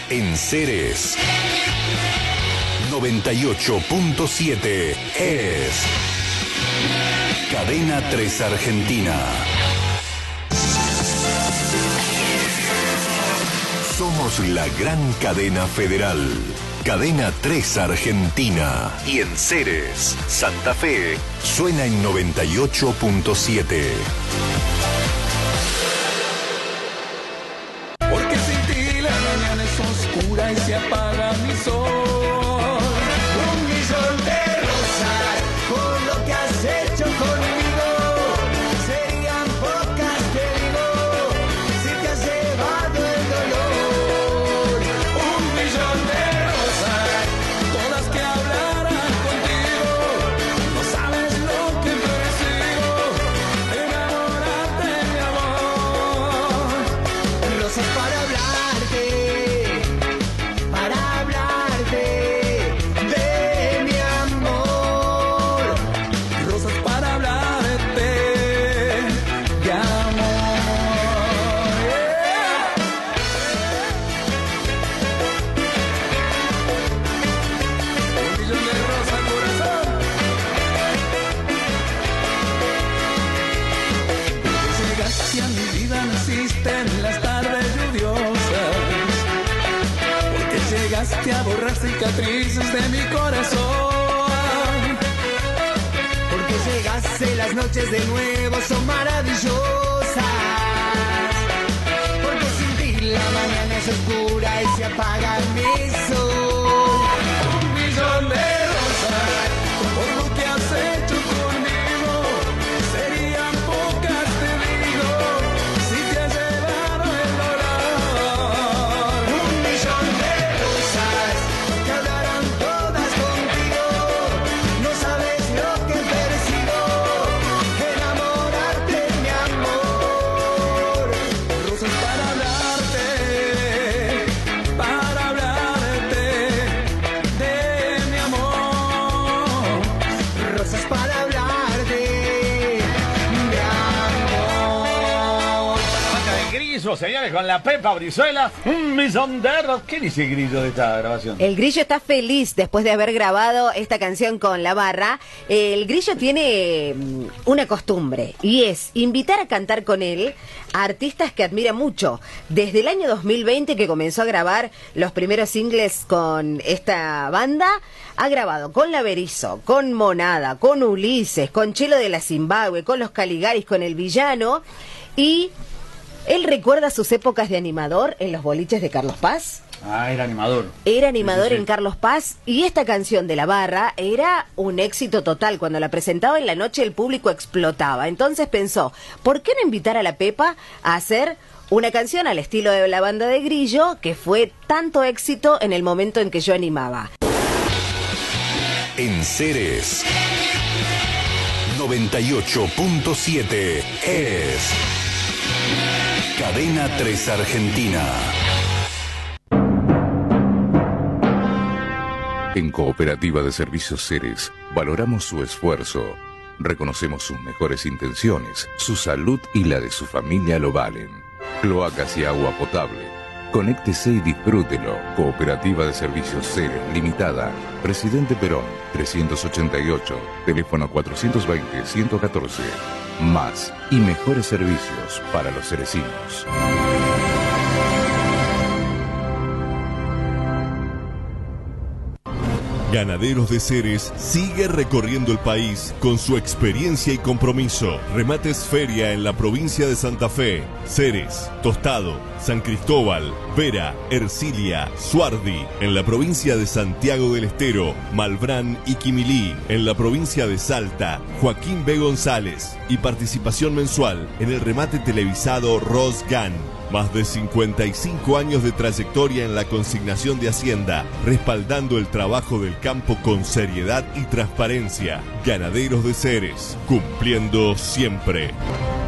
En Ceres 98.7 es Cadena 3 Argentina. Somos la gran cadena federal. Cadena 3 Argentina. Y en Ceres, Santa Fe, suena en 98.7. Porque sin ti la mañana es oscura y se apaga mi sol. 1.000.000 de rosas por lo que has hecho conmigo. Serían pocas, te digo, si te has llevado el dolor. 1.000.000 de rosas, todas que hablaran contigo. No sabes lo que persigo, enamorarte, mi amor. Rosas para hablarte de mi amor. Rosas para hablarte de amor. Un millón de rosas, corazón. Porque llegaste a mi vida, naciste en las tardes lluviosas. Porque llegaste a borrar cicatrices de mi corazón. Porque llegaste, las noches de nuevo son maravillosas. Porque sin ti la mañana es oscura y se apaga mi sol. 1.000.000 de rosas, por lo que has hecho conmigo, serían pocas, te digo, si te has llevado el dolor. 1.000.000 de rosas que hablarán todas contigo. No sabes lo que persigo, enamorarte, mi amor. Rosas para hablarte de mi amor. Rosas para hablarte de amor. Banda de Grillo, señores, con la Pepa Brizuela. 1.000.000 de euros. ¿Qué dice el Grillo de esta grabación? El Grillo está feliz después de haber grabado esta canción con La Barra. El Grillo tiene una costumbre y es invitar a cantar con él a artistas que admira mucho. Desde el año 2020 que comenzó a grabar los primeros singles con esta banda, ha grabado con La Berizo, con Monada, con Ulises, con Chelo de la Zimbabue, con los Caligaris, con El Villano, y él recuerda sus épocas de animador en los boliches de Carlos Paz. Ah, era animador. Era animador Sí, sí, sí. en Carlos Paz, y esta canción de La Barra era un éxito total. Cuando la presentaba en la noche el público explotaba. Entonces pensó, ¿por qué no invitar a la Pepa a hacer una canción al estilo de la banda de Grillo, que fue tanto éxito en el momento en que yo animaba? En Ceres 98.7 es Cadena 3 Argentina. En Cooperativa de Servicios Ceres valoramos su esfuerzo, reconocemos sus mejores intenciones, su salud y la de su familia lo valen. Cloacas y agua potable. Conéctese y disfrútelo. Cooperativa de Servicios Ceres Limitada. Presidente Perón, 388. Teléfono 420-114. Más y mejores servicios para los cerecinos. Ganaderos de Ceres sigue recorriendo el país con su experiencia y compromiso. Remates Feria en la provincia de Santa Fe, Ceres, Tostado, San Cristóbal, Vera, Ercilia, Suardi, en la provincia de Santiago del Estero, Malbrán y Quimilí, en la provincia de Salta, Joaquín B. González, y participación mensual en el remate televisado Rosgan. Más de 55 años de trayectoria en la consignación de Hacienda, respaldando el trabajo del campo con seriedad y transparencia. Ganaderos de Ceres, cumpliendo siempre.